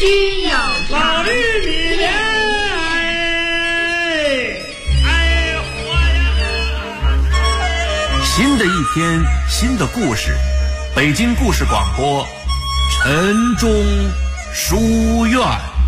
需要老绿米莲，活呀！ 新的一天，新的故事，北京故事广播，晨钟书院。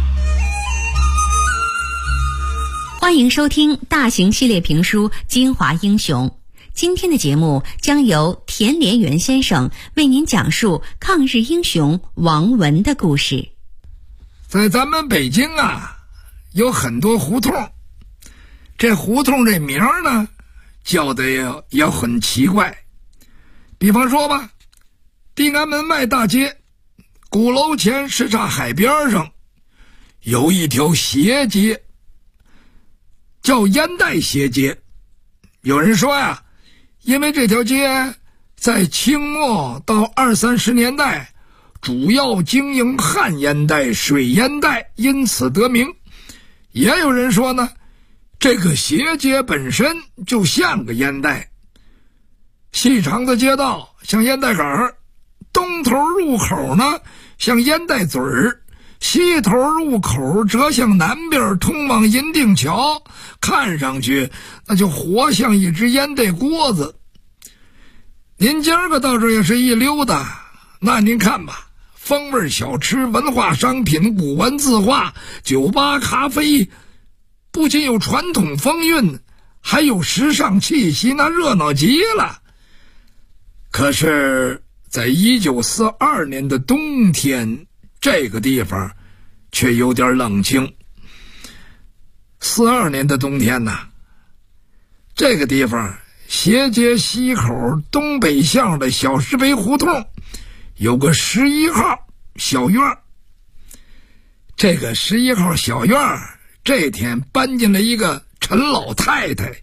欢迎收听大型系列评书《金华英雄》。今天的节目将由田连元先生为您讲述抗日英雄王文的故事。 在咱们北京啊，有很多胡同，这胡同这名呢叫的也很奇怪。比方说吧，地安门外大街鼓楼前什刹海边上有一条斜街，叫烟袋斜街。有人说呀，因为这条街在清末到20-30年代主要经营旱烟袋、水烟袋，因此得名。也有人说呢，这个斜街本身就像个烟袋，细长的街道像烟袋杆，东头入口呢像烟袋嘴儿，西头入口则向南边通往银锭桥，看上去那就活像一只烟袋锅子。您今儿个到这也是一溜达，那您看吧，风味小吃、文化商品、古玩字画、酒吧、咖啡，不仅有传统风韵，还有时尚气息，那热闹极了。可是在1942年的冬天，这个地方却有点冷清。42年的冬天呐，这个地方斜街西口东北巷的小石碑胡同有个11号小院。这个11号小院这天搬进了一个陈老太太。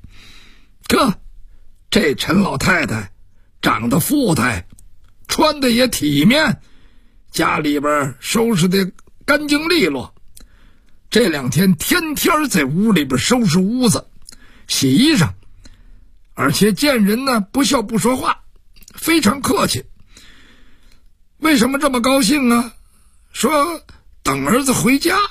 这陈老太太长得富态，穿的也体面，家里边收拾的干净利落。这2天天天在屋里边收拾屋子、洗衣裳，而且见人呢不笑不说话，非常客气。为什么这么高兴呢？说等儿子回家。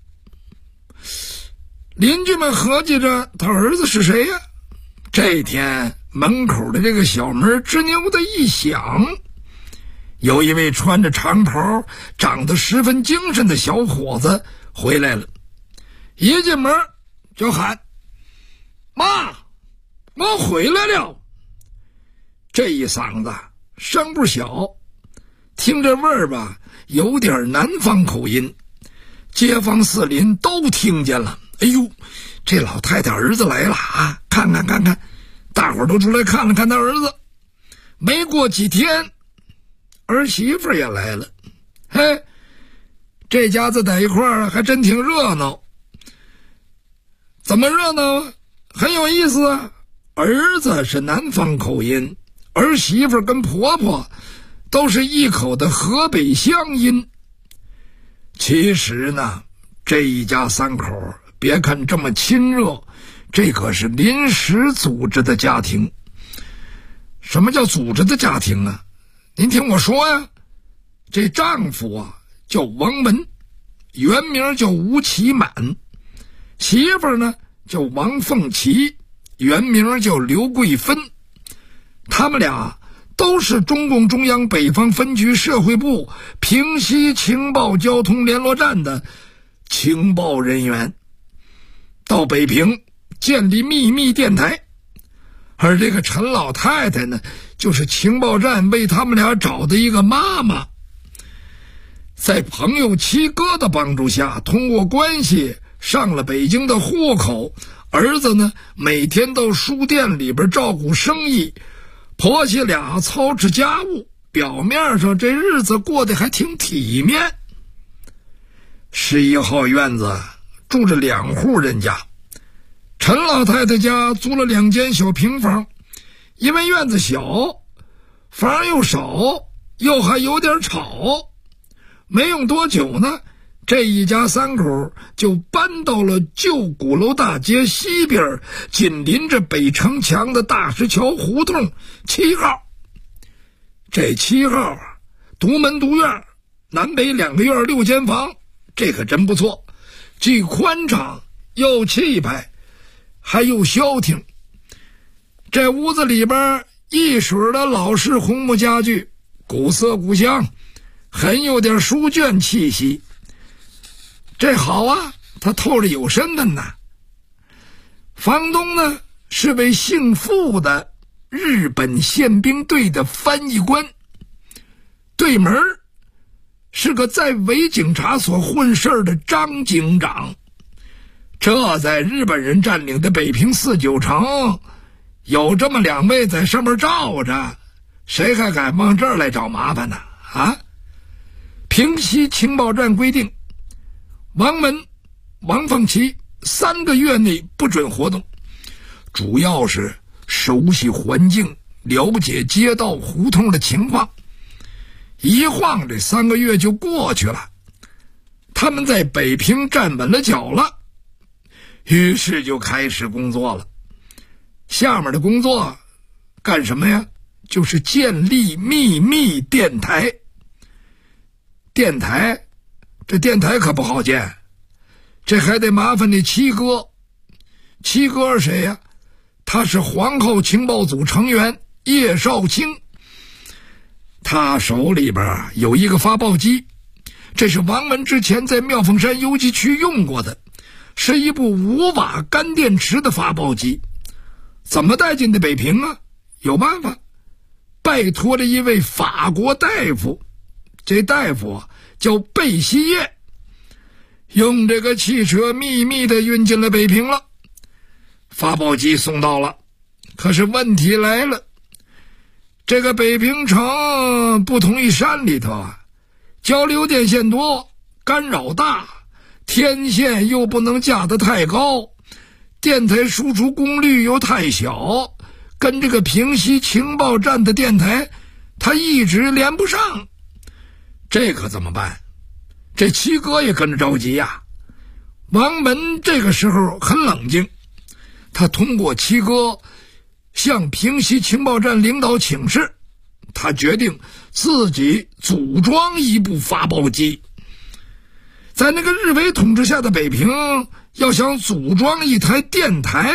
邻居们合计着他儿子是谁呀？这天门口的这个小门吱扭的一响，有一位穿着长袍、长得十分精神的小伙子回来了。一进门就喊：妈，我回来了。这一嗓子声不小，听这味儿吧，有点南方口音。街坊四邻都听见了。哎呦，这老太太儿子来了啊！看看，大伙儿都出来看了看他儿子。没过几天，儿媳妇也来了。嘿，这家子在一块儿还真挺热闹。怎么热闹？很有意思啊。儿子是南方口音，儿媳妇跟婆婆都是一口的河北乡音。其实呢，这一家三口别看这么亲热，这可是临时组织的家庭。什么叫组织的家庭啊？您听我说呀，这丈夫啊叫王文，原名叫吴其满，媳妇呢叫王凤琪，原名叫刘桂芬。他们俩都是中共中央北方分局社会部平西情报交通联络站的情报人员，到北平建立秘密电台。而这个陈老太太呢，就是情报站为他们俩找的一个妈妈。在朋友七哥的帮助下，通过关系上了北京的户口。儿子呢，每天到书店里边照顾生意，婆媳俩操持家务，表面上这日子过得还挺体面。11号院子住着2户人家，陈老太太家租了2间小平房，因为院子小，房又少，又还有点吵。没用多久呢，这一家三口就搬到了旧鼓楼大街西边，紧邻着北城墙的大石桥胡同7号。这7号独门独院，南北2个院6间房， 这可真不错，既宽敞又气派，还又消停。这屋子里边一水的老式红木家具，古色古香，很有点书卷气息。这好啊，他透着有身份呐。房东呢是位姓傅的日本宪兵队的翻译官，对门是个在伪警察所混事的张警长。这在日本人占领的北平4、9城，有这么2位在上面罩着，谁还敢往这儿来找麻烦呢？啊！平西情报站规定，王文、王凤岐3个月内不准活动，主要是熟悉环境，了解街道胡同的情况。一晃这3个月就过去了，他们在北平站稳了脚了，于是就开始工作了。下面的工作干什么呀？就是建立秘密电台。电台，这电台可不好建，这还得麻烦那七哥。七哥是谁呀？他是皇后情报组成员叶绍兴。他手里边有一个发报机，这是王文之前在妙凤山游击区用过的，是一部5瓦干电池的发报机。怎么带进的北平啊？有办法，拜托了一位法国大夫，这大夫叫贝希叶，用这个汽车秘密的运进了北平了。发报机送到了，可是问题来了，这个北平城不同于山里头啊，交流电线多，干扰大，天线又不能架得太高，电台输出功率又太小，跟这个平西情报站的电台它一直连不上。这可怎么办？这七哥也跟着着急呀。王文这个时候很冷静，他通过七哥向平西情报站领导请示，他决定自己组装一部发报机。在那个日伪统治下的北平，要想组装一台电台，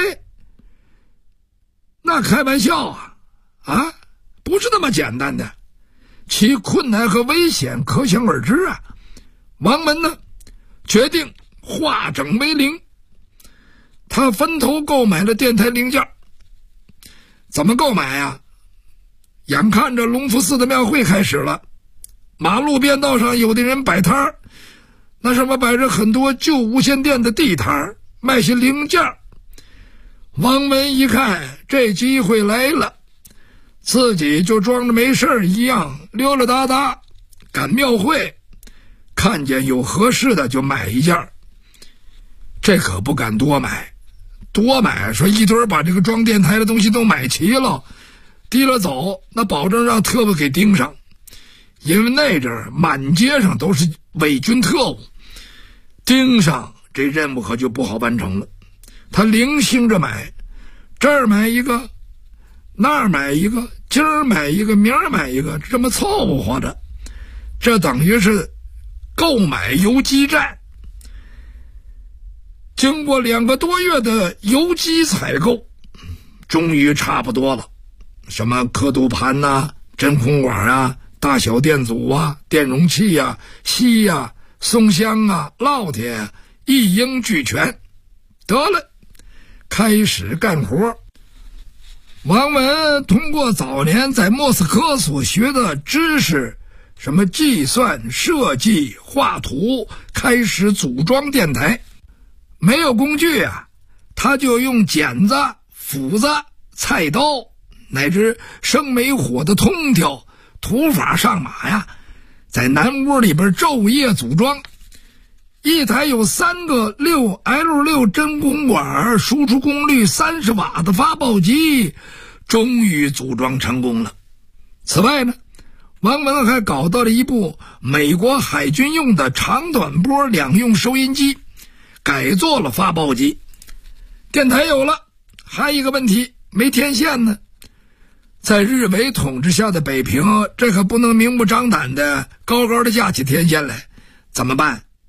那开玩笑啊，不是那么简单的，其困难和危险可想而知啊。王文呢，决定化整为零，他分头购买了电台零件。怎么购买啊？眼看着隆福寺的庙会开始了，马路边道上有的人摆摊儿，那上面摆着很多旧无线电的地摊，卖些零件。王文一看这机会来了，自己就装着没事一样溜溜达达赶庙会，看见有合适的就买一件。这可不敢多买，说一堆把这个装电台的东西都买齐了，提了走，那保证让特务给盯上。因为那阵儿满街上都是伪军特务，盯上这任务可就不好完成了。他零星着买，这儿买一个，那儿买一个，今儿买一个，明儿买一个，这么凑合着，这等于是购买游击战。经过2个多月的游击采购，终于差不多了。什么刻度盘啊，真空管啊，大小电阻啊，电容器啊，锡啊，松香啊，烙铁啊，一应俱全。得了，开始干活。王文通过早年在莫斯科所学的知识，什么计算、设计、画图，开始组装电台。没有工具啊，他就用剪子、斧子、菜刀乃至生煤火的通条，土法上马呀，在南屋里边昼夜组装。一台有3个 6L6 真空管，输出功率30瓦的发报机终于组装成功了。此外呢，王文还搞到了一部美国海军用的长短波2用收音机，改做了发报机。电台有了，还有一个问题，没天线呢。在日伪统治下的北平，这可不能明目张胆的高高的架起天线来，怎么办？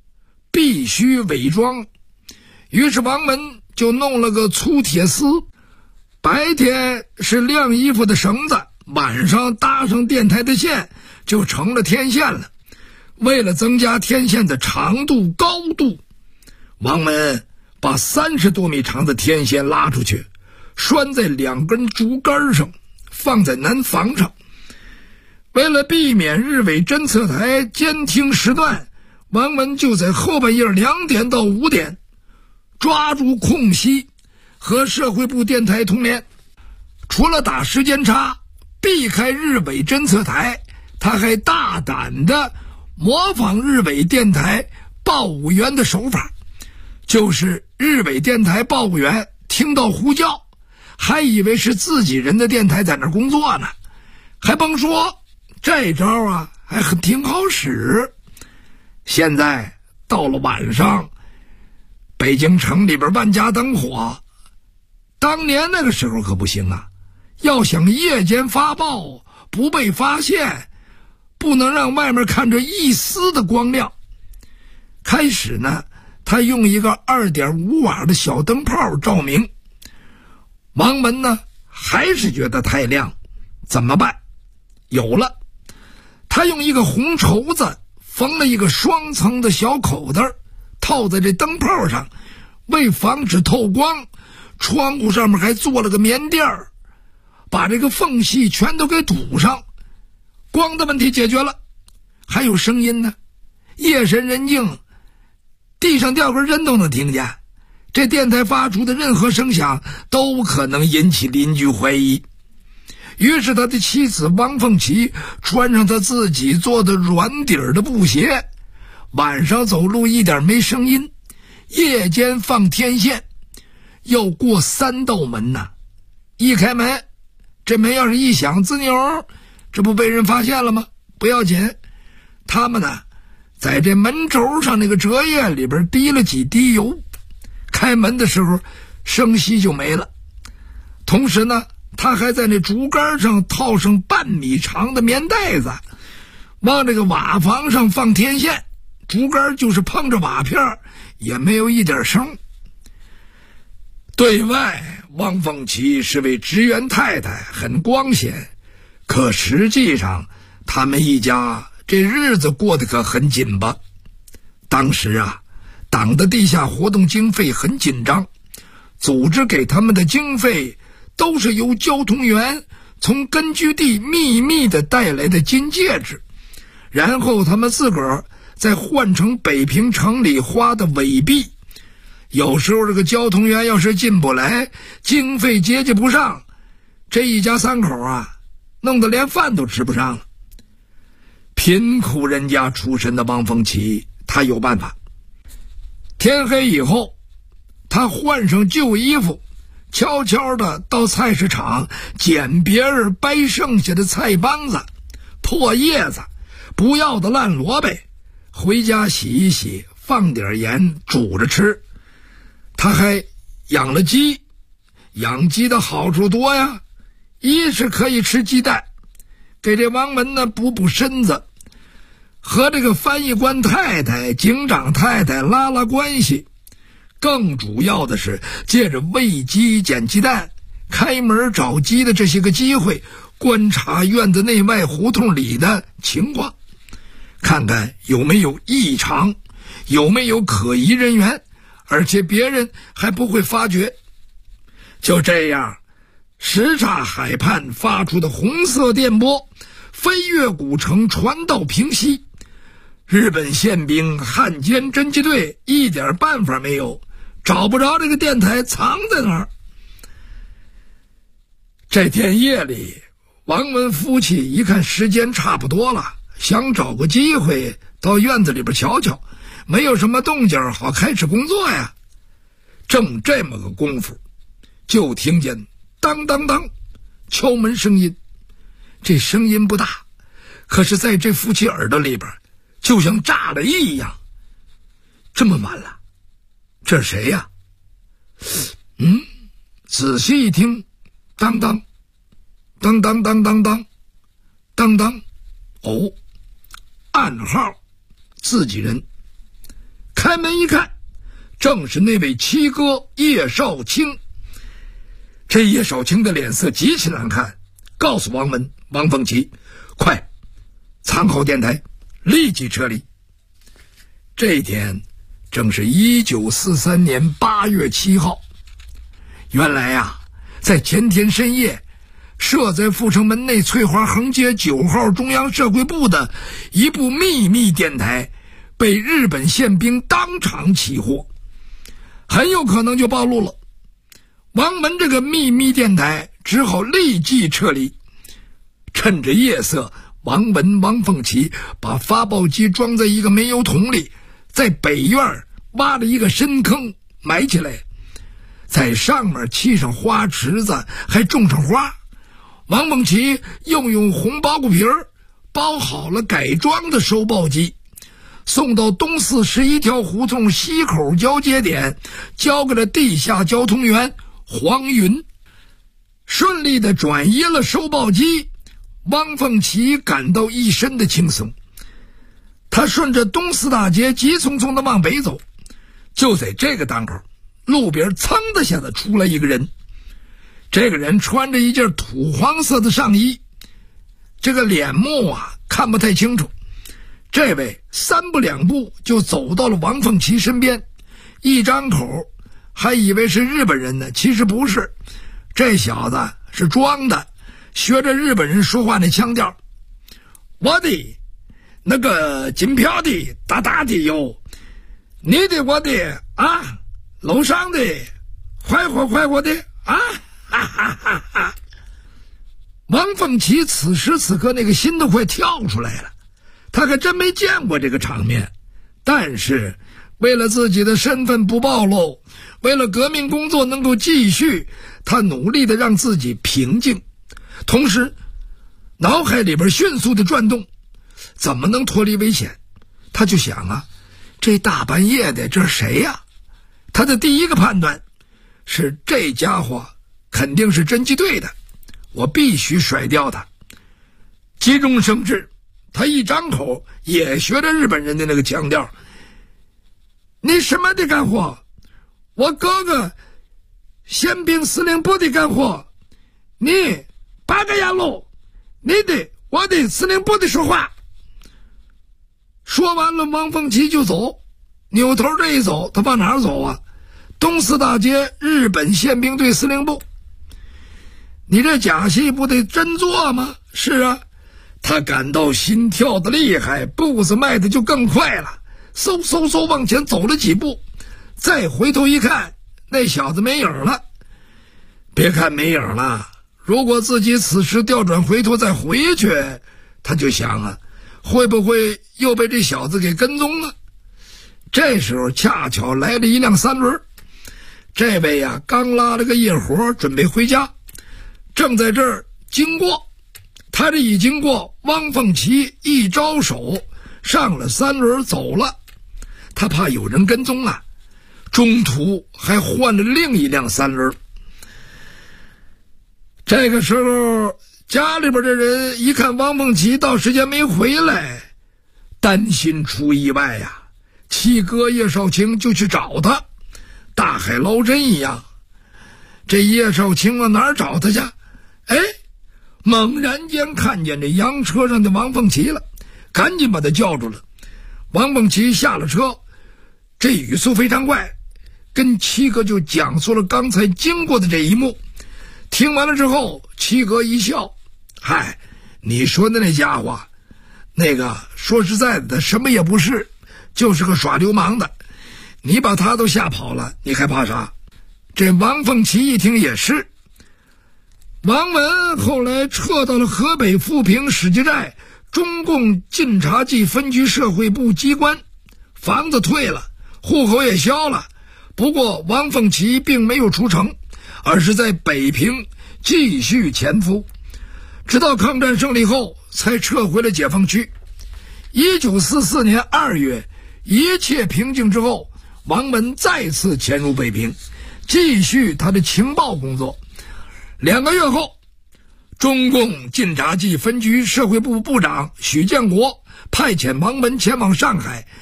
必须伪装。于是王门就弄了个粗铁丝，白天是晾衣服的绳子，晚上搭上电台的线，就成了天线了。为了增加天线的长度高度，王门把30多米长的天线拉出去，拴在2根竹竿上，放在南房上。为了避免日伪侦测台监听时段，王门就在后半夜2点到5点抓住空隙和社会部电台通联。除了打时间差避开日伪侦测台，他还大胆地模仿日伪电台报务员的手法，就是日伪电台报务员听到呼叫，还以为是自己人的电台在那工作呢。还甭说，这招啊还挺好使。现在到了晚上，北京城里边万家灯火，当年那个时候可不行啊，要想夜间发报不被发现，不能让外面看着一丝的光亮。开始呢，他用一个2.5瓦的小灯泡照明，王门呢还是觉得太亮，怎么办？有了，他用一个红绸子缝了一个双层的小口袋，套在这灯泡上，为防止透光，窗户上面还做了个棉垫儿，把这个缝隙全都给堵上。光的问题解决了，还有声音呢，夜深人静，地上掉根针都能听见，这电台发出的任何声响都可能引起邻居怀疑。于是他的妻子王凤琪穿上他自己做的软底儿的布鞋，晚上走路一点没声音，夜间放天线，要过3道门呢。一开门，这门要是一响滋扭，这不被人发现了吗？不要紧，他们呢在这门轴上那个折页里边滴了几滴油，开门的时候声息就没了。同时呢，他还在那竹竿上套上半米长的棉袋子，往这个瓦房上放天线，竹竿就是碰着瓦片也没有一点声。对外，汪凤琪是位职员太太，很光鲜，可实际上他们一家这日子过得可很紧巴。当时啊，党的地下活动经费很紧张，组织给他们的经费都是由交通员从根据地秘密地带来的金戒指，然后他们自个儿再换成北平城里花的伪币。有时候这个交通员要是进不来，经费接济不上，这一家3口啊，弄得连饭都吃不上了。贫苦人家出身的王凤琪，他有办法。天黑以后，他换上旧衣服，悄悄地到菜市场捡别人掰剩下的菜帮子、破叶子、不要的烂萝卜，回家洗一洗，放点盐煮着吃。他还养了鸡，养鸡的好处多呀，一是可以吃鸡蛋，给这王门呢补身子，和这个翻译官太太、警长太太拉关系，更主要的是借着喂鸡、捡鸡蛋、开门找鸡的这些个机会，观察院子内外胡同里的情况，看看有没有异常，有没有可疑人员，而且别人还不会发觉。就这样，什刹海畔发出的红色电波飞越古城，传到平西。日本宪兵汉奸侦缉队一点办法没有，找不着这个电台藏在哪儿。这天夜里，王文夫妻一看时间差不多了，想找个机会到院子里边瞧瞧，没有什么动静，好开始工作呀。正这么个功夫，就听见当当当敲门声音。这声音不大，可是在这夫妻耳朵里边就像炸了一样。这么晚了，这是谁呀？仔细一听，当当当当当当当当当，哦，暗号，自己人。开开门一看，正是那位七哥叶少卿。这叶少卿的脸色极其难看，告诉王文、王凤岐，快藏好电台，立即撤离。这一天正是1943年8月7号。原来啊，在前天深夜，设在阜成门内翠华横街9号中央社会部的一部秘密电台被日本宪兵当场起获，很有可能就暴露了。王文这个秘密电台只好立即撤离。趁着夜色，王文、王凤岐把发报机装在一个煤油桶里，在北院挖了一个深坑埋起来，在上面砌上花池子，还种上花。王凤岐又用红包谷皮包好了改装的收报机，送到东四11条胡同西口交接点，交给了地下交通员黄云。顺利地转移了收报机，汪凤岐感到一身的轻松。他顺着东四大街急匆匆地往北走，就在这个当口，路边噌的下子出来一个人。这个人穿着一件土黄色的上衣，这个脸目啊看不太清楚。这位3步2步就走到了王凤岐身边，一张口还以为是日本人呢，其实不是，这小子是装的，学着日本人说话那腔调。我的那个金票的大大的哟，你的我的啊，楼上的快活的啊，哈哈哈哈！王凤岐此时此刻那个心都快跳出来了，他可真没见过这个场面。但是为了自己的身份不暴露，为了革命工作能够继续，他努力地让自己平静，同时脑海里边迅速地转动，怎么能脱离危险？他就想啊，这大半夜的这是谁呀？他的第一个判断是这家伙肯定是侦缉队的，我必须甩掉他。急中生智，他一张口也学着日本人的那个腔调，你什么的干活？我哥哥宪兵司令部的干活，你八个洋路，你的我的司令部的说话。说完了，王凤岐就走，扭头这一走，他往哪儿走啊？东四大街日本宪兵队司令部。你这假戏不得真做吗？是啊，他感到心跳的厉害，步子迈的就更快了，嗖往前走了几步，再回头一看，那小子没影了。别看没影了，如果自己此时调转回头再回去，他就想啊，会不会又被这小子给跟踪了？这时候恰巧来了一辆3轮，这位呀刚拉了个夜活，准备回家，正在这儿经过。他这一经过，汪凤岐一招手，上了3轮走了。他怕有人跟踪啊，中途还换了另一辆3轮。这个时候家里边的人一看汪凤岐到时间没回来，担心出意外呀，七哥叶少卿就去找他，大海捞针一样。这叶少卿往哪儿找他去？猛然间看见这洋车上的王凤岐了，赶紧把他叫住了。王凤岐下了车，这语速非常快，跟七哥就讲述了刚才经过的这一幕。听完了之后，七哥一笑，嗨，你说的那家伙，那个说实在的，什么也不是，就是个耍流氓的，你把他都吓跑了，你还怕啥？这王凤岐一听也是。王文后来撤到了河北富平史记寨中共晋察冀分局社会部机关，房子退了，户口也销了。不过王凤岐并没有出城，而是在北平继续潜伏，直到抗战胜利后才撤回了解放区。1944年2月，一切平静之后，王文再次潜入北平，继续他的情报工作。2个月后，中共晋察冀分局社会部部长许建国派遣王文前往上海，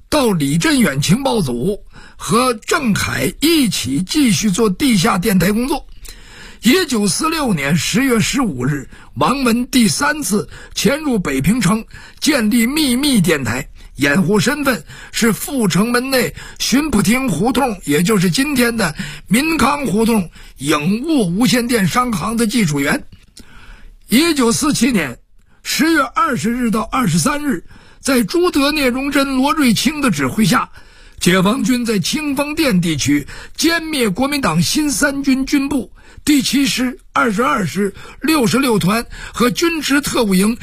到李振远情报组和郑恺一起继续做地下电台工作。1946年10月15日，王文第3次潜入北平城，建立秘密电台，掩护身份是阜成门内巡捕厅胡同，也就是今天的民康胡同影物无线电商行的技术员。1947年10月20日到23日，在朱德、聂荣臻、罗瑞卿的指挥下，解放军在清风店地区歼灭国民党新三军军部第7师、22师、66团和军职特务营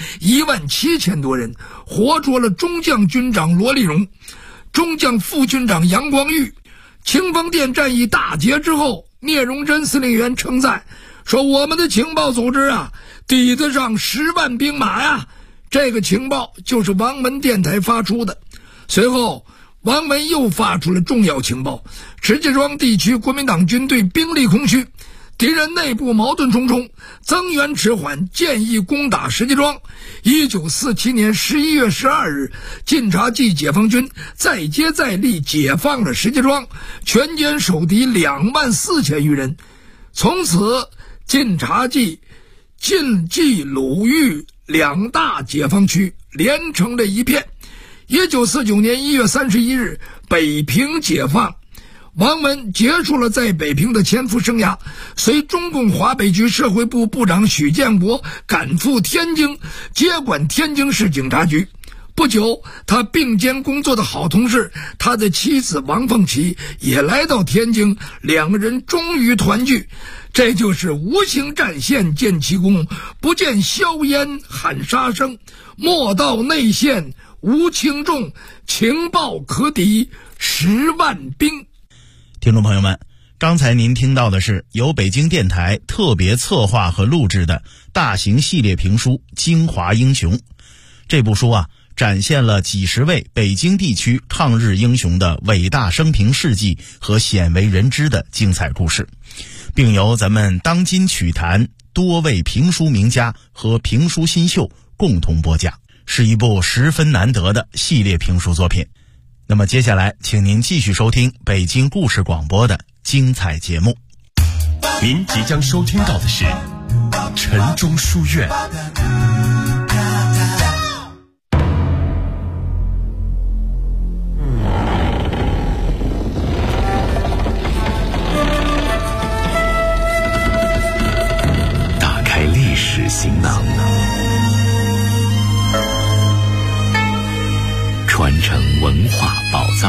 17000多人，活捉了中将军长罗立荣、中将副军长杨光玉。清风店战役大捷之后，聂荣臻司令员称赞说：“我们的情报组织啊，抵得上10万兵马呀！”这个情报就是王文电台发出的。随后王文又发出了重要情报：石家庄地区国民党军队兵力空虚，敌人内部矛盾重重，增援迟缓，建议攻打石家庄。1947年11月12日，晋察冀解放军再接再厉，解放了石家庄，全歼守敌24000余人。从此晋察冀、晋冀鲁豫两大解放区连成了一片。1949年1月31日，北平解放，王文结束了在北平的潜伏生涯，随中共华北局社会部部长许建国赶赴天津，接管天津市警察局。不久，他并肩工作的好同事，他的妻子王凤岐也来到天津，两个人终于团聚。这就是无形战线见奇功，不见硝烟喊杀声，莫到内线无轻重，情报可敌10万兵。 听众朋友们，刚才您听到的是由北京电台特别策划和录制的大型系列评书《京华英雄》。这部书啊，展现了几十位北京地区抗日英雄的伟大生平事迹和鲜为人知的精彩故事，并由咱们当今曲坛多位评书名家和评书新秀共同播讲，是一部十分难得的系列评书作品。那么接下来请您继续收听北京故事广播的精彩节目。 您即将收听到的是晨钟书院。打开历史行囊，传承文化宝藏。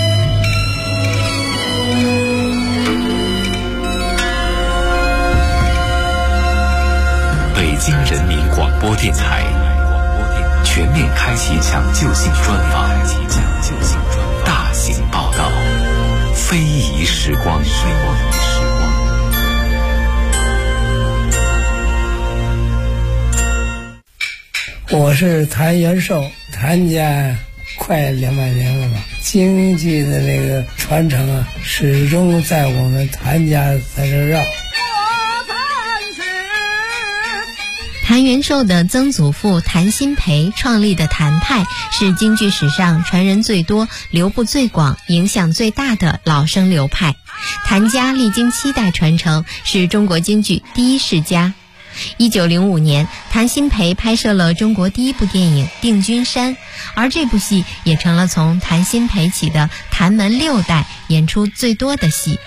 北京人民广播电台全面开启抢救性专访，大型报道，非遗时光。 我是谭元寿，谭家快200年了吧，京剧的那个传承啊，始终在我们谭家在这绕。 谭元寿的曾祖父谭鑫培创立的谭派是京剧史上传人最多、流布最广、影响最大的老生流派。谭家历经7代传承，是中国京剧第一世家。1905年，谭鑫培拍摄了中国第一部电影《定军山》，而这部戏也成了从谭鑫培起的谭门6代演出最多的戏。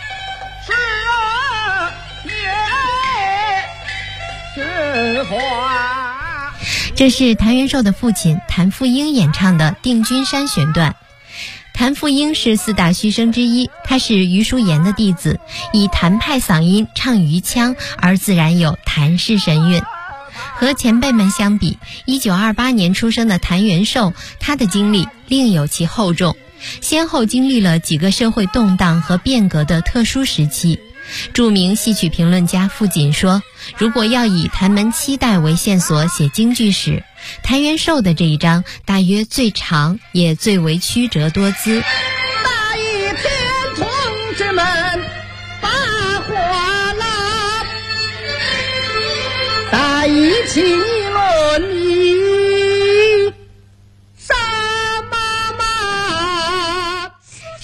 这是谭元寿的父亲谭富英演唱的《定军山》选段。谭富英是4大须生之一，他是余叔岩的弟子，以谭派嗓音唱余腔，而自然有谭氏神韵。和前辈们相比，1928年出生的谭元寿，他的经历另有其厚重，先后经历了几个社会动荡和变革的特殊时期。著名戏曲评论家傅锦说，如果要以谭门7代为线索写京剧史，谭元寿的这一章大约最长，也最为曲折多姿。 大义天同志们把话啦，大义起论理，杀妈妈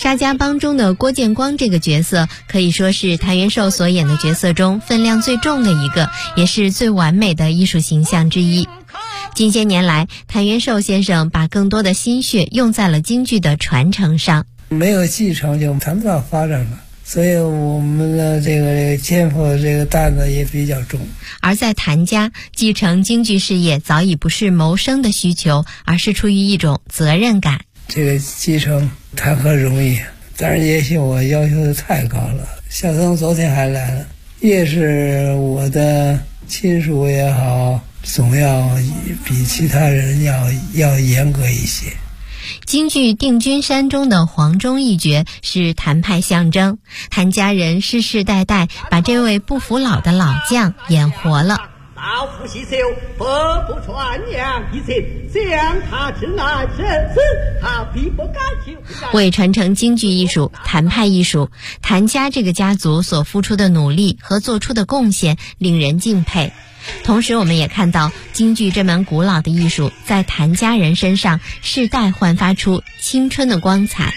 沙家浜中的郭建光这个角色可以说是谭元寿所演的角色中分量最重的一个，也是最完美的艺术形象之一。近些年来，谭元寿先生把更多的心血用在了京剧的传承上。 没有继承就谈不到发展了，所以我们的这个肩负的这个担子也比较重。 而在谭家，继承京剧事业早已不是谋生的需求，而是出于一种责任感。 这个继承谈何容易，但是也许我要求的太高了。小曾昨天还来了，越是我的亲属也好，总要比其他人要严格一些。 京剧《定军山》中的黄忠一角是谭派象征，谭家人世世代代把这位不服老的老将演活了。 老夫细手，佛不传扬一切，将他之难生死，他必不敢求。 为传承京剧艺术、谭派艺术，谭家这个家族所付出的努力和做出的贡献令人敬佩。同时我们也看到京剧这门古老的艺术在谭家人身上世代焕发出青春的光彩。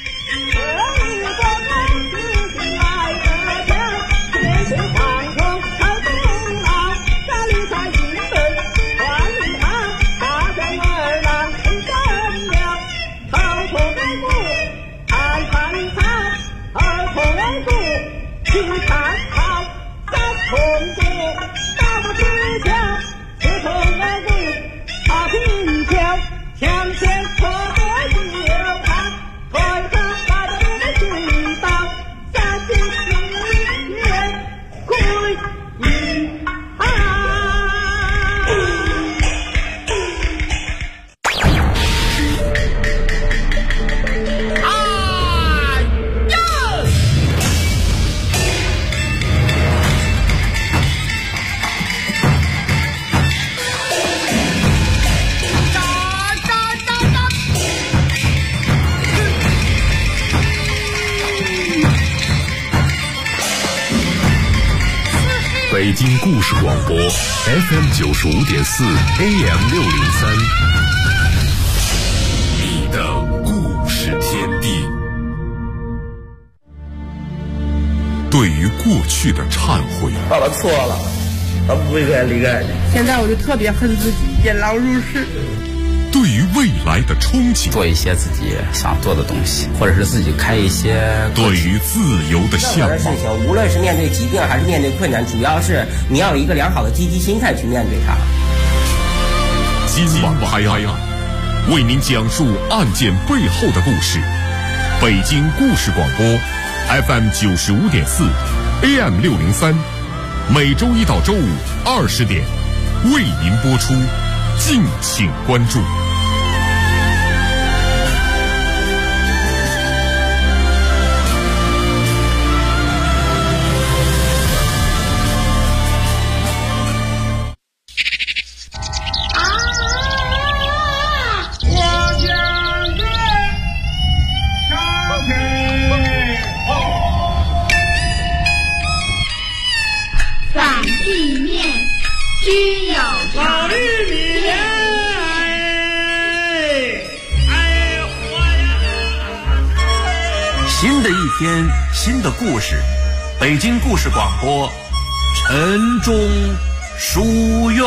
北京故事广播 FM95.4 AM603， 你的故事天地。对于过去的忏悔， 爸爸错了，他不会再离开你。 现在我就特别恨自己，引狼入室。 对于未来的憧憬， 做一些自己想做的东西，或者是自己开一些。 对于自由的向往， 事情无论是面对疾病还是面对困难，主要是你要有一个良好的积极心态去面对它。 今晚拍案，为您讲述案件背后的故事。北京故事广播 FM95.4 AM603， 每周一到周五20点为您播出，敬请关注。 新的一天，新的故事，北京故事广播，陈忠书院。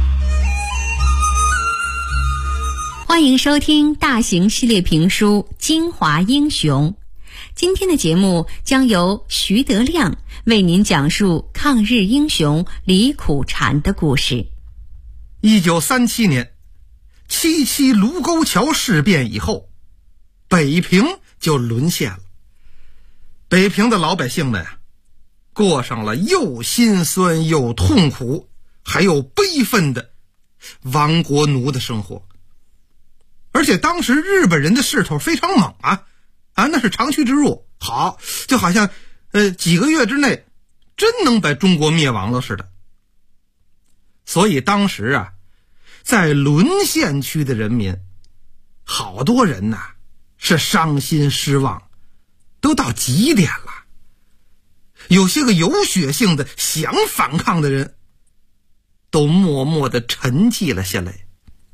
欢迎收听大型系列评书《京华英雄》。今天的节目将由徐德亮为您讲述抗日英雄李苦禅的故事。 1937年，77卢沟桥事变以后，北平就沦陷了。北平的老百姓们过上了又心酸又痛苦还有悲愤的亡国奴的生活。而且当时日本人的势头非常猛那是长驱直入，好，就好像几个月之内真能把中国灭亡了似的。所以当时在沦陷区的人民，好多人是伤心失望，都到极点了。有些个有血性的想反抗的人，都默默地沉寂了下来。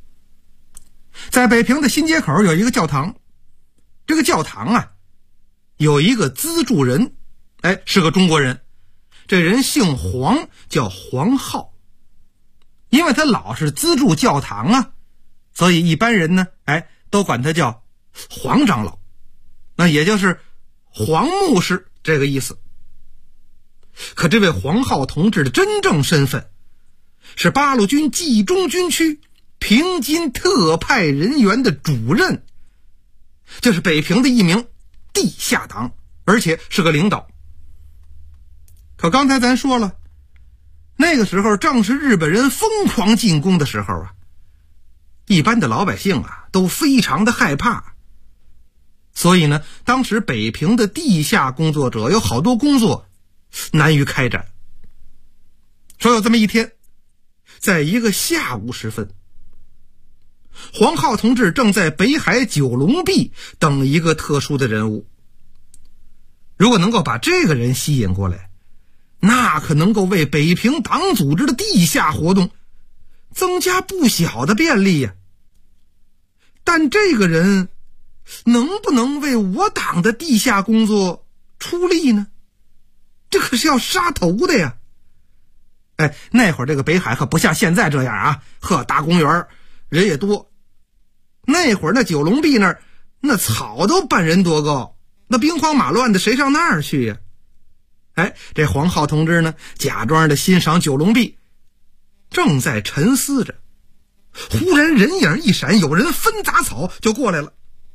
在北平的新街口有一个教堂，这个教堂有一个资助人，是个中国人，这人姓黄，叫黄浩。因为他老是资助教堂啊，所以一般人呢，都管他叫黄长老，那也就是黄牧师这个意思。可这位黄浩同志的真正身份是八路军冀中军区平津特派人员的主任，就是北平的一名地下党，而且是个领导。可刚才咱说了，那个时候正是日本人疯狂进攻的时候啊，一般的老百姓啊都非常的害怕。所以呢，当时北平的地下工作者有好多工作难于开展。说有这么一天，在一个下午时分，黄浩同志正在北海九龙壁等一个特殊的人物。如果能够把这个人吸引过来，那可能够为北平党组织的地下活动增加不小的便利呀。但这个人能不能为我党的地下工作出力呢？这可是要杀头的呀。那会儿这个北海可不像现在这样啊，大公园人也多。那会儿那九龙壁那儿，那草都半人多高，那兵荒马乱的，谁上那儿去呀？这黄浩同志呢，假装的欣赏九龙壁，正在沉思着，忽然人影一闪，有人分杂草就过来了。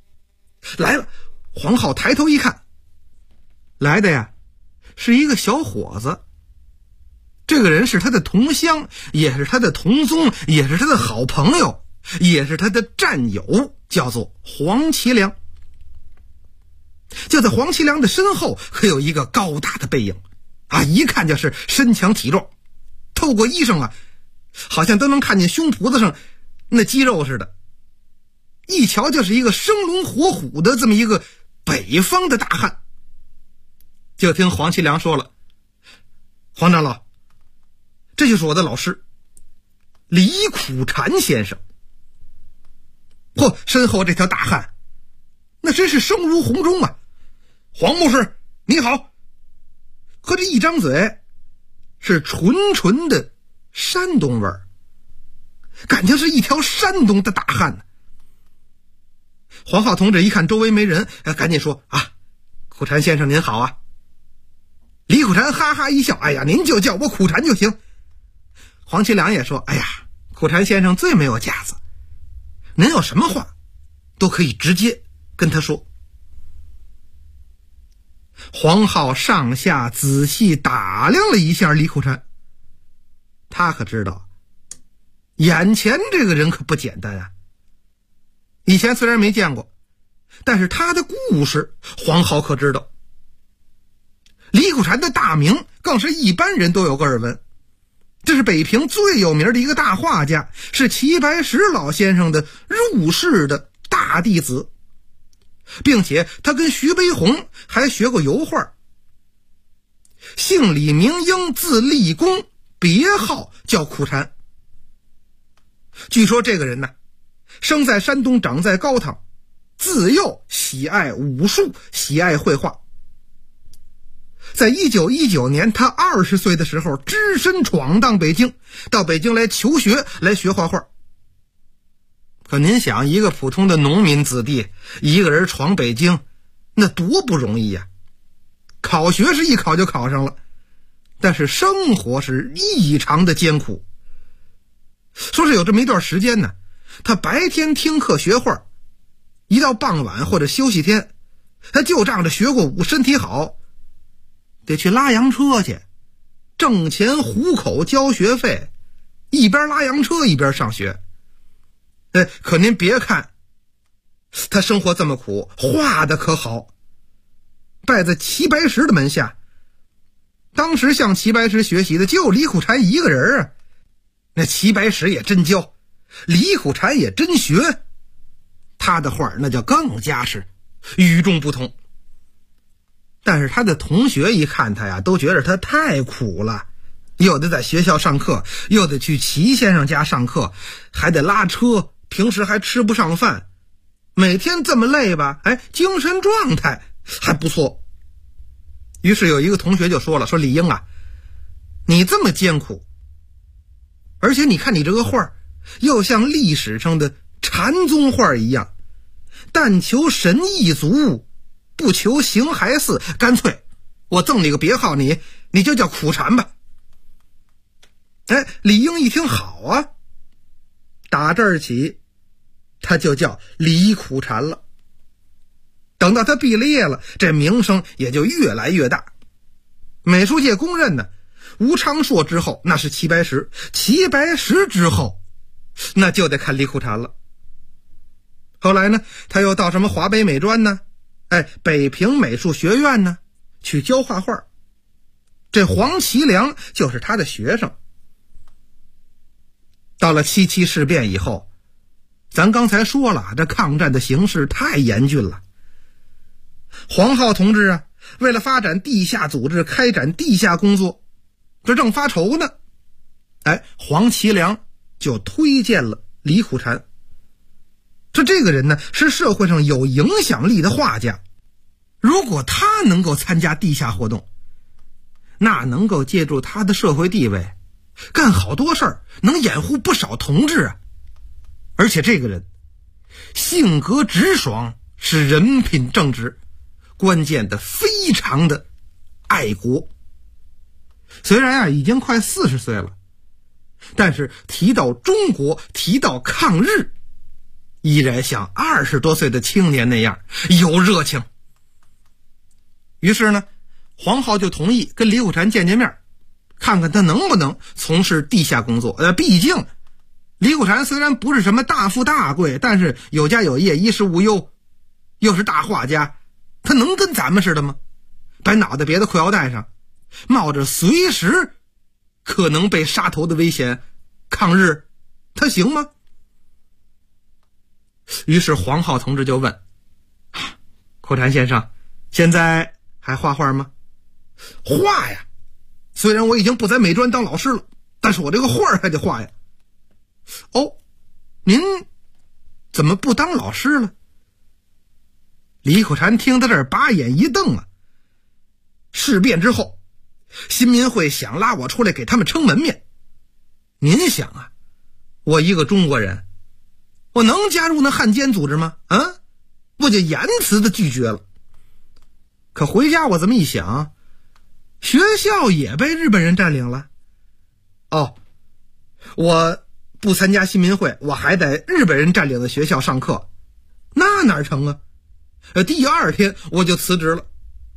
黄浩抬头一看，来的呀是一个小伙子。这个人是他的同乡，也是他的同宗，也是他的好朋友，也是他的战友，叫做黄其良。就在黄其良的身后可有一个高大的背影一看就是身强体壮，透过衣裳啊，好像都能看见胸脯子上那肌肉似的，一瞧就是一个生龙活虎的这么一个北方的大汉。就听黄其良说了，黄长老，这就是我的老师李苦禅先生。身后这条大汉那真是声如洪钟啊！黄牧师你好。可这一张嘴是纯纯的山东味儿，感情是一条山东的大汉呢。黄浩同志一看周围没人，赶紧说苦禅先生您好啊。李苦禅哈哈一笑，您就叫我苦禅就行。黄其良也说，苦禅先生最没有架子，您有什么话都可以直接跟他说。黄浩上下仔细打量了一下李苦禅，他可知道眼前这个人可不简单啊。以前虽然没见过，但是他的故事黄浩可知道。李苦禅的大名更是一般人都有个耳闻，这是北平最有名的一个大画家，是齐白石老先生的入室的大弟子，并且他跟徐悲鸿还学过油画。姓李名英，字立功，别号叫苦禅。据说这个人呢，生在山东，长在高唐，自幼喜爱武术，喜爱绘画。在1919年他20岁的时候，只身闯荡北京，到北京来求学，来学画画。可您想，一个普通的农民子弟，一个人闯北京，那多不容易呀！考学是一考就考上了，但是生活是异常的艰苦。说是有这么一段时间呢，他白天听课学画，一到傍晚或者休息天，他就仗着学过武，身体好，得去拉洋车去，挣钱糊口交学费，一边拉洋车一边上学。可您别看他生活这么苦，画的可好，拜在齐白石的门下。当时向齐白石学习的就李苦禅一个人啊。那齐白石也真教，李苦禅也真学，他的画那就更加是与众不同。但是他的同学一看他呀，都觉得他太苦了，又得在学校上课，又得去齐先生家上课，还得拉车，平时还吃不上饭，每天这么累吧，精神状态还不错。于是有一个同学就说了，说李英啊，你这么艰苦，而且你看你这个画又像历史上的禅宗画一样，但求神意足，不求形骸似，干脆我赠你个别号，你就叫苦禅吧。哎，李英一听好啊，打这儿起他就叫李苦禅了。等到他毕了业了，这名声也就越来越大。美术界公认呢，吴昌硕之后那是齐白石，齐白石之后那就得看李苦禅了。后来呢，他又到什么华北美专呢，北平美术学院呢去教画画。这黄其良就是他的学生。到了七七事变以后，咱刚才说了，这抗战的形势太严峻了。黄浩同志啊，为了发展地下组织，开展地下工作，这正发愁呢。黄其良就推荐了李苦禅。这个人呢，是社会上有影响力的画家，如果他能够参加地下活动，那能够借助他的社会地位干好多事儿，能掩护不少同志啊。而且这个人性格直爽，是人品正直，关键的非常的爱国。虽然已经快40岁了，但是提到中国，提到抗日，依然像20多岁的青年那样有热情。于是呢，黄浩就同意跟李苦禅见面，看看他能不能从事地下工作。毕竟李苦禅虽然不是什么大富大贵，但是有家有业，衣食无忧，又是大画家，他能跟咱们似的吗？把脑袋别在裤腰带上，冒着随时可能被杀头的危险抗日，他行吗？于是黄浩同志就问，苦禅先生现在还画画吗？画呀，虽然我已经不在美专当老师了，但是我这个画还得画呀。哦，您怎么不当老师了？李苦禅听到这儿把眼一瞪啊。事变之后，新民会想拉我出来给他们撑门面。您想啊，我一个中国人，我能加入那汉奸组织吗？我就严词的拒绝了。可回家我这么一想，学校也被日本人占领了。我不参加新民会，我还在日本人占领的学校上课，那哪成啊？第2天我就辞职了。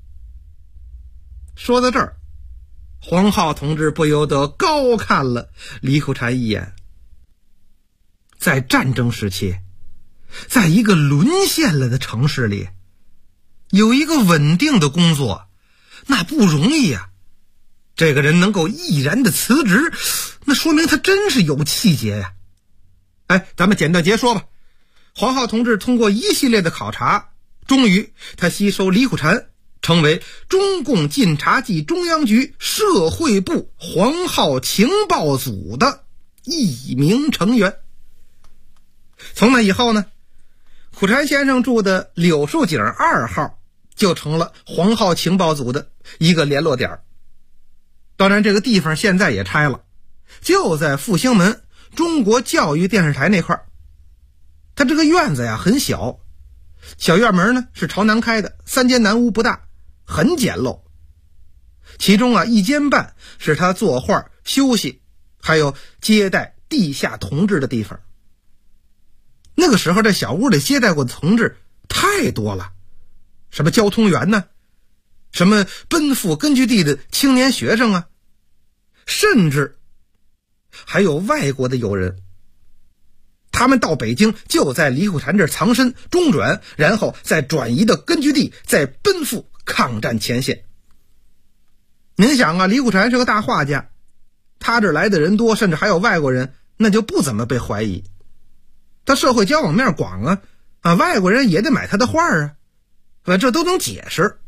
说到这儿，黄浩同志不由得高看了李苦禅一眼。在战争时期，在一个沦陷了的城市里，有一个稳定的工作，那不容易啊。这个人能够毅然的辞职，那说明他真是有气节呀。咱们简短截说吧。黄浩同志通过一系列的考察，终于他吸收李苦禅，成为中共晋察冀中央局社会部黄浩情报组的一名成员。从那以后呢，苦禅先生住的柳树井2号就成了黄浩情报组的一个联络点。当然这个地方现在也拆了，就在复兴门中国教育电视台那块。他这个院子呀很小，小院门呢是朝南开的，3间南屋不大，很简陋。其中1间半是他作画休息，还有接待地下同志的地方。那个时候这小屋里接待过的同志太多了，什么交通员呢，什么奔赴根据地的青年学生啊，甚至还有外国的友人。他们到北京就在李苦禅这儿藏身中转，然后再转移到根据地，再奔赴抗战前线。您想啊，李苦禅是个大画家，他这儿来的人多，甚至还有外国人，那就不怎么被怀疑。他社会交往面广啊，外国人也得买他的画啊，这都能解释。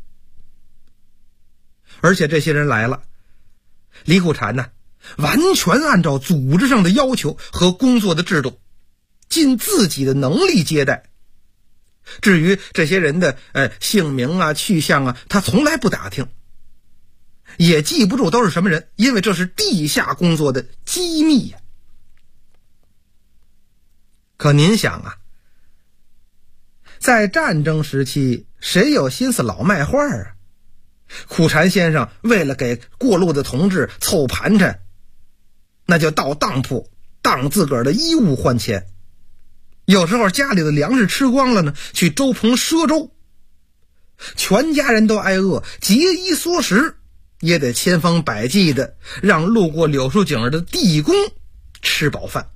而且这些人来了，李苦禅呢，完全按照组织上的要求和工作的制度，尽自己的能力接待。 至于这些人的姓名啊、去向啊，他从来不打听，也记不住都是什么人，因为这是地下工作的机密呀。可您想啊，在战争时期，谁有心思老卖画啊？苦禅先生为了给过路的同志凑盘缠，那就到当铺当自个儿的衣物换钱。有时候家里的粮食吃光了呢，去粥棚赊粥，全家人都挨饿，节衣缩食，也得千方百计的让路过柳树井的地工吃饱饭。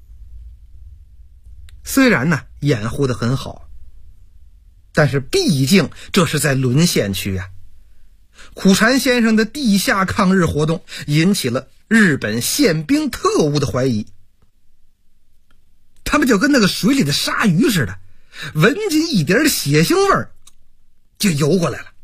虽然呢掩护得很好，但是毕竟这是在沦陷区啊。苦禅先生的地下抗日活动引起了日本宪兵特务的怀疑，他们就跟那个水里的鲨鱼似的，闻见一点血腥味儿就游过来了。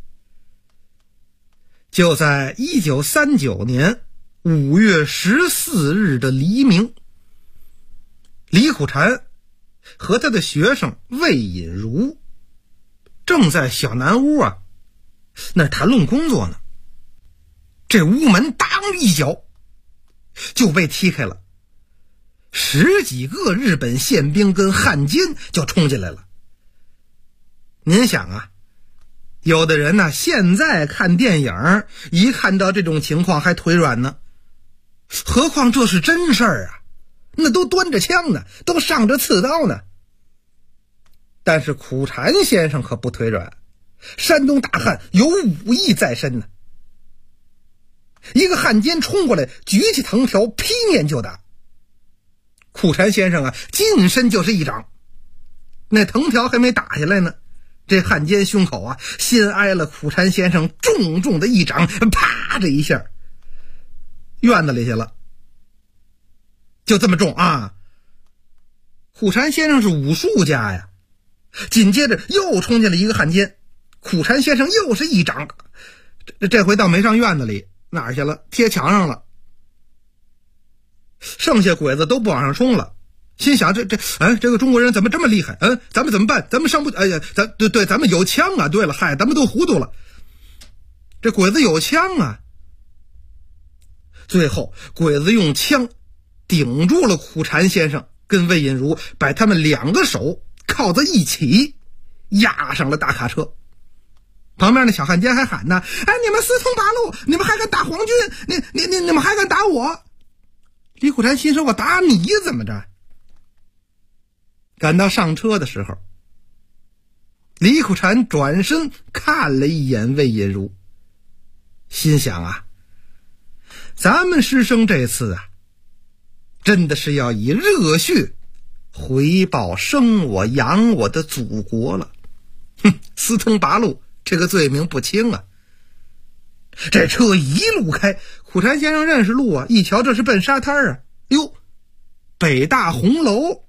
就在1939年5月14日的黎明，李苦禅和他的学生魏隐如正在小南屋那儿谈论工作呢，这屋门当一脚就被踢开了，10几个日本宪兵跟汉奸就冲进来了。您想啊，有的人呢现在看电影一看到这种情况还腿软呢，何况这是真事儿啊，那都端着枪呢，都上着刺刀呢。但是苦禅先生可不腿软，山东大汉有武艺在身呢。一个汉奸冲过来，举起藤条劈面就打。苦禅先生近身就是一掌，那藤条还没打下来呢，这汉奸胸口先挨了苦禅先生重重的一掌，啪这一下院子里去了，就这么重啊！苦禅先生是武术家呀，紧接着又冲进了一个汉奸，苦禅先生又是一掌，这回倒没上院子里，哪儿去了？贴墙上了。剩下鬼子都不往上冲了，心想这个中国人怎么这么厉害？咱们怎么办？咱们上不咱们有枪啊！对了，咱们都糊涂了，这鬼子有枪啊！最后鬼子用枪顶住了苦禅先生跟魏隐如，把他们两个手靠在一起压上了大卡车。旁边那小汉奸还喊呢：“你们四通八路，你们还敢打皇军？你们还敢打我？”李苦禅心说：“我打你怎么着？”赶到上车的时候，李苦禅转身看了一眼魏隐如，心想咱们师生这次真的是要以热血回报生我养我的祖国了。四通八路这个罪名不轻啊！这车一路开，苦禅先生认识路一瞧这是奔沙滩哟，北大红楼。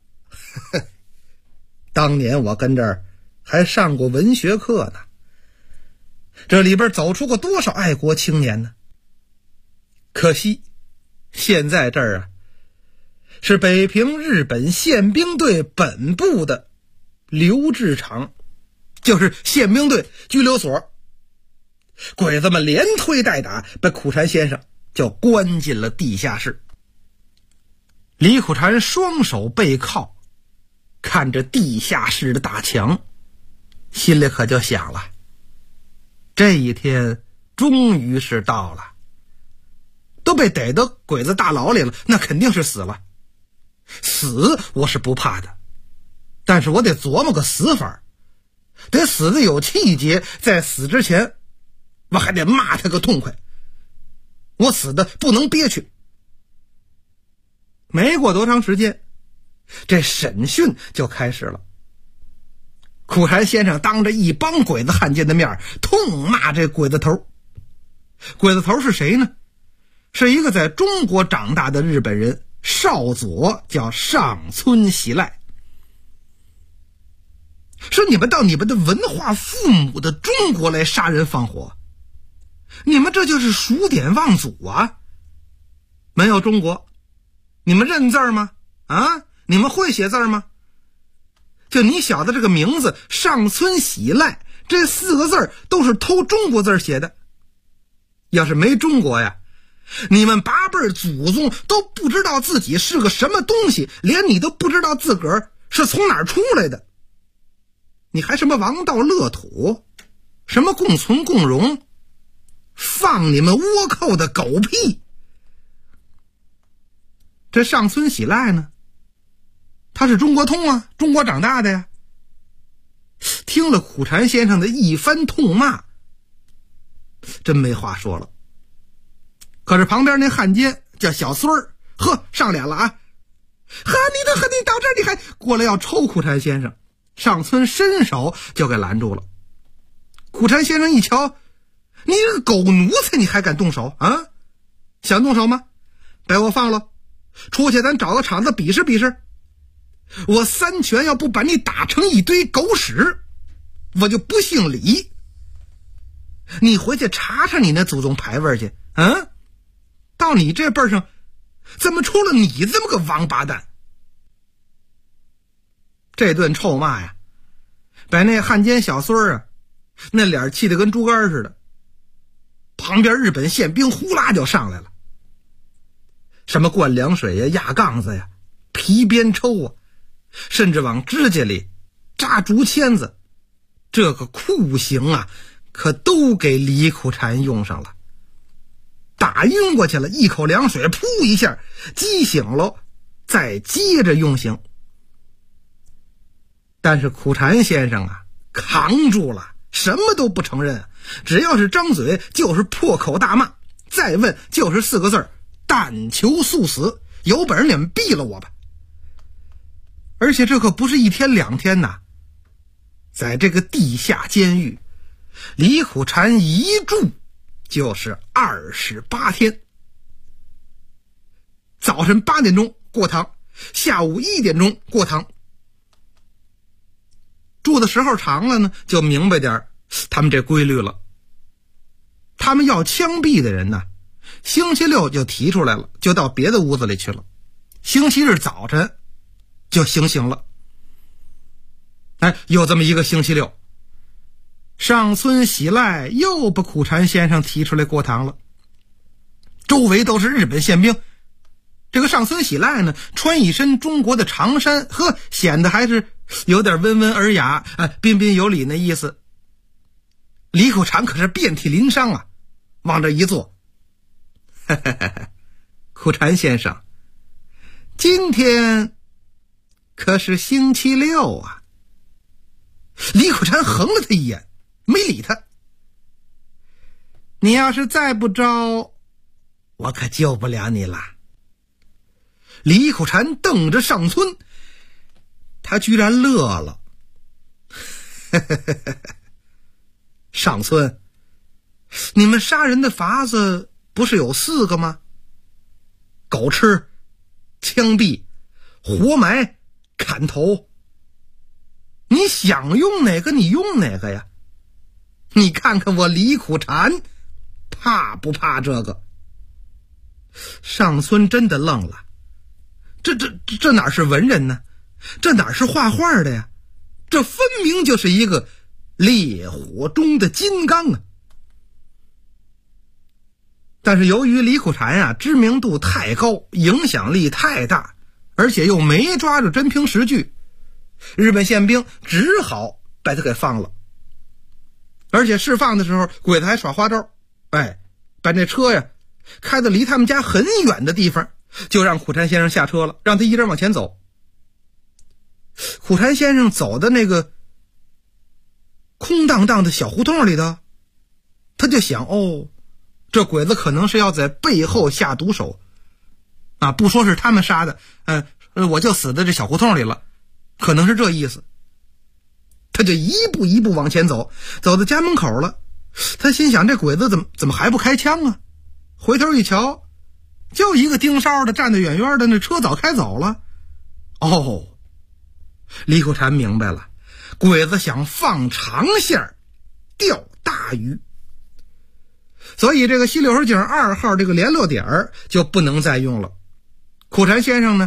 当年我跟这儿还上过文学课呢，这里边走出过多少爱国青年呢？可惜现在这儿是北平日本宪兵队本部的留置场，就是宪兵队拘留所。鬼子们连推带打，把苦禅先生就关进了地下室。李苦禅双手背靠，看着地下室的大墙，心里可就想了，这一天终于是到了。都被逮到鬼子大牢里了，那肯定是死了。死我是不怕的，但是我得琢磨个死法，得死的有气节，在死之前我还得骂他个痛快，我死的不能憋屈。没过多长时间，这审讯就开始了。苦禅先生当着一帮鬼子汉奸的面痛骂这鬼子头。鬼子头是谁呢？是一个在中国长大的日本人，少佐，叫上村喜赖。说你们到你们的文化父母的中国来杀人放火，你们这就是数典忘祖啊！没有中国，你们认字吗？你们会写字吗？ 就你小子这个名字上村喜赖，这4个字都是偷中国字写的。要是没中国呀，你们8辈祖宗都不知道自己是个什么东西，连你都不知道自个儿是从哪儿出来的。你还什么王道乐土，什么共存共荣，放你们倭寇的狗屁！这上村喜赖呢，他是中国通啊，中国长大的呀。听了苦禅先生的一番痛骂，真没话说了。可是旁边那汉奸叫小孙儿，呵，上脸了啊！你到这儿你还过来要抽苦禅先生，上村伸手就给拦住了。苦禅先生一瞧，你这个狗奴才，你还敢动手啊？想动手吗？把我放了，出去咱找个场子比试比试。我3拳要不把你打成一堆狗屎，我就不姓李。你回去查查你那祖宗牌位去啊！到你这辈上，怎么出了你这么个王八蛋？这顿臭骂呀，把那汉奸小孙儿啊，那脸气得跟猪肝似的。旁边日本宪兵呼啦就上来了，什么灌凉水呀、压杠子呀、皮鞭抽啊，甚至往指甲里扎竹签子，这个酷刑啊，可都给李苦禅用上了。打晕过去了，一口凉水噗一下激醒了，再接着用刑。但是苦禅先生啊，扛住了，什么都不承认，只要是张嘴就是破口大骂，再问就是4个字：但求速死，有本事你们毙了我吧。而且这可不是1天2天呐，在这个地下监狱，李苦禅一住就是28天。早晨8点钟过堂，下午1点钟过堂。住的时候长了呢，就明白点他们这规律了。他们要枪毙的人呢，星期六就提出来了，就到别的屋子里去了。星期日早晨就行刑了。有这么一个星期六，上村喜赖又把苦禅先生提出来过堂了。周围都是日本宪兵，这个上村喜赖呢，穿一身中国的长衫，呵，显得还是有点温文尔雅，彬彬有礼那意思。李苦禅可是遍体鳞伤啊，往这一坐，苦禅先生，今天可是星期六啊。李苦禅横了他一眼，没理他。你要是再不招，我可救不了你了。李苦禅瞪着上村，他居然乐了。上村，你们杀人的法子不是有4个吗？狗吃、枪毙、活埋、砍头。你想用哪个你用哪个呀？你看看我李苦禅怕不怕这个？上村真的愣了，这哪是文人呢？这哪是画画的呀？这分明就是一个烈火中的金刚啊！但是由于李苦禅啊知名度太高，影响力太大，而且又没抓住真凭实据，日本宪兵只好把他给放了。而且释放的时候，鬼子还耍花招，把那车呀开到离他们家很远的地方，就让苦禅先生下车了，让他一人往前走。苦禅先生走的那个空荡荡的小胡同里头，他就想，这鬼子可能是要在背后下毒手啊，不说是他们杀的，我就死在这小胡同里了，可能是这意思。他就一步一步往前走，走到家门口了。他心想，这鬼子怎么还不开枪啊？回头一瞧，就一个盯梢的站得远远的，那车早开走了。李苦禅明白了，鬼子想放长线钓大鱼，所以这个西六十井2号这个联络点就不能再用了。苦禅先生呢，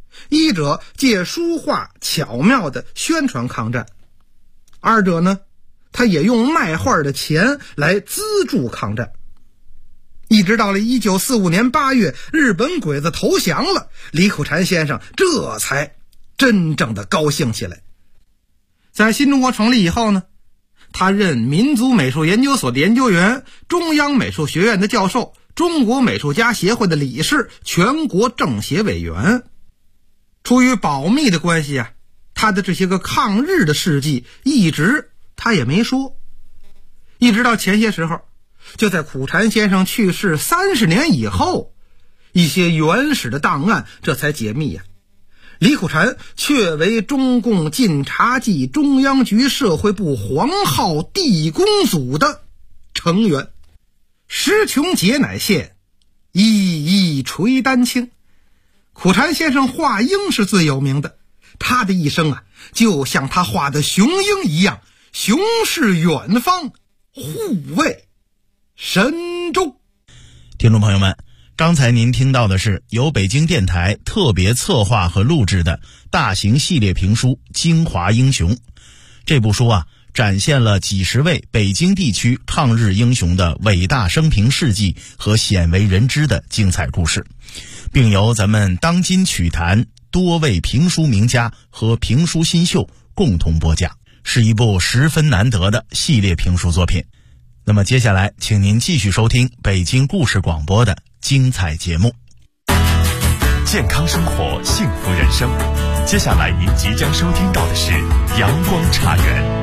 一者借书画巧妙地宣传抗战，二者呢，他也用卖画的钱来资助抗战。一直到了1945年8月，日本鬼子投降了，李苦禅先生这才真正的高兴起来。在新中国成立以后呢，他任民族美术研究所的研究员，中央美术学院的教授，中国美术家协会的理事，全国政协委员。出于保密的关系啊，他的这些个抗日的事迹一直他也没说。一直到前些时候，就在苦禅先生去世30年以后，一些原始的档案这才解密呀。李苦禅确为中共晋察冀中央局社会部黄浩地公组的成员，时穷节乃现，一垂丹青。苦禅先生画鹰是最有名的，他的一生啊，就像他画的雄鹰一样，雄视远方，护卫神州。 听众朋友们，刚才您听到的是由北京电台特别策划和录制的大型系列评书《京华英雄》。这部书啊，展现了几十位北京地区抗日英雄的伟大生平事迹和鲜为人知的精彩故事，并由咱们当今曲坛多位评书名家和评书新秀共同播讲，是一部十分难得的系列评书作品。那么接下来请您继续收听北京故事广播的精彩节目。 健康生活，幸福人生。接下来您即将收听到的是阳光茶园。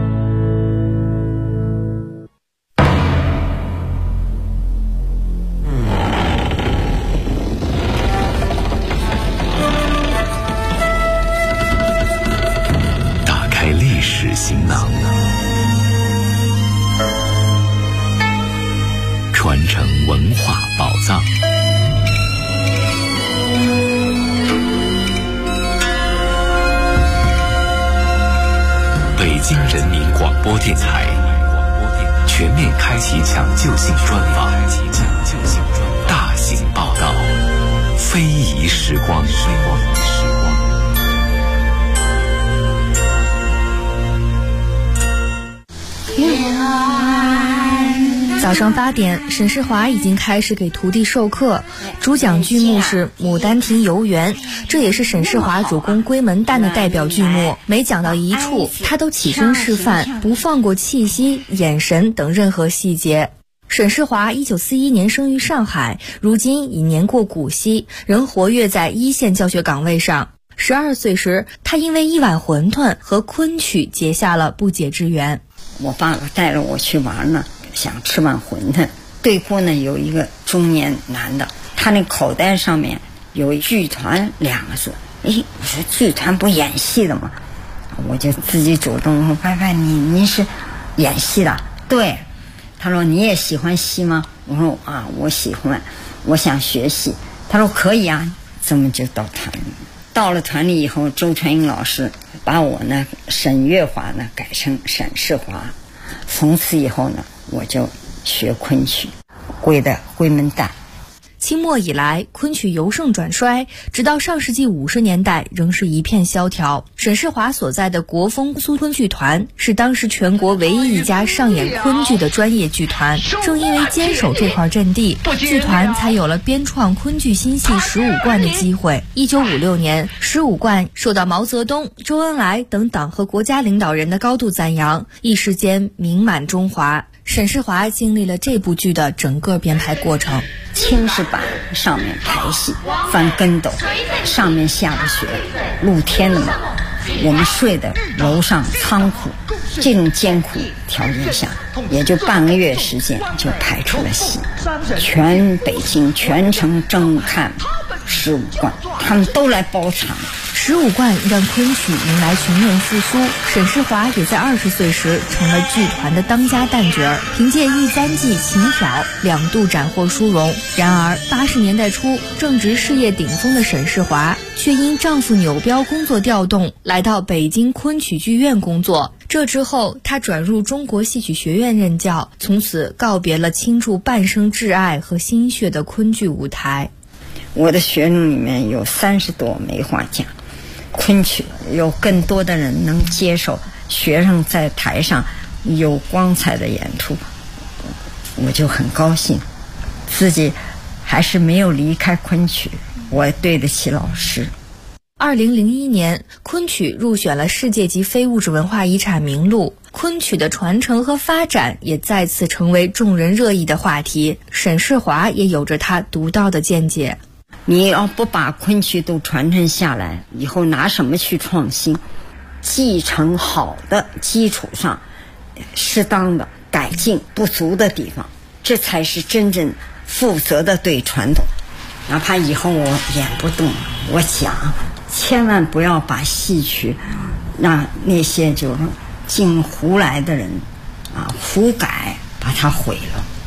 打开历史行囊，传承文化宝藏。北京人民广播电台全面开启抢救性专访，大型报道，非遗时光。 早上8点，沈世华已经开始给徒弟授课，主讲剧目是《牡丹亭游园》，这也是沈世华主攻闺门旦的代表剧目。每讲到一处，他都起身示范，不放过气息、眼神等任何细节。沈世华1941年生于上海，如今已年过古稀，仍活跃在一线教学岗位上。12岁时，他因为一碗馄饨和昆曲结下了不解之缘。 我爸爸带着我去玩呢，想吃碗馄饨，对过呢有一个中年男的，他那口袋上面有剧团2个字。我说剧团不演戏的吗？我就自己主动说，伯伯您是演戏的？对。他说你也喜欢戏吗？我说啊，我喜欢，我想学戏。他说可以啊，这么就到团里。到了团里以后，周传英老师把我呢沈月华呢改成沈世华，从此以后呢我就学昆曲，归的闺门旦。 清末以来，昆曲由盛转衰，直到上世纪50年代仍是一片萧条。沈世华所在的国风苏昆剧团是当时全国唯一一家上演昆剧的专业剧团。正因为坚守这块阵地，剧团才有了编创昆剧新戏15贯的机会。1956年，15贯受到毛泽东、周恩来等党和国家领导人的高度赞扬，一时间名满中华。沈世华经历了这部剧的整个编排过程。 青石板上面排戏，翻跟斗，上面下着雪，露天的嘛，我们睡的楼上仓库，这种艰苦条件下，也就半个月时间就排出了戏。全北京全城争看15贯，他们都来包场。 15贯让昆曲迎来全面复苏，沈世华也在20岁时成了剧团的当家旦角儿，凭借《玉簪记》《琴挑》2度斩获殊荣。然而80年代初，正值事业顶峰的沈世华却因丈夫扭标工作调动，来到北京昆曲剧院工作。这之后，他转入中国戏曲学院任教，从此告别了倾注半生挚爱和心血的昆剧舞台。 我的学生里面有30多枚画家。昆曲有更多的人能接受，学生在台上有光彩的演出，我就很高兴。自己还是没有离开昆曲，我对得起老师。 2001年，昆曲入选了世界级非物质文化遗产名录，昆曲的传承和发展也再次成为众人热议的话题。沈世华也有着他独到的见解。 你要不把昆曲都传承下来，以后拿什么去创新？继承好的基础上，适当的改进不足的地方，这才是真正负责的对传统。哪怕以后我演不动，我讲千万不要把戏曲让那些就是进胡来的人胡改，把它毁了。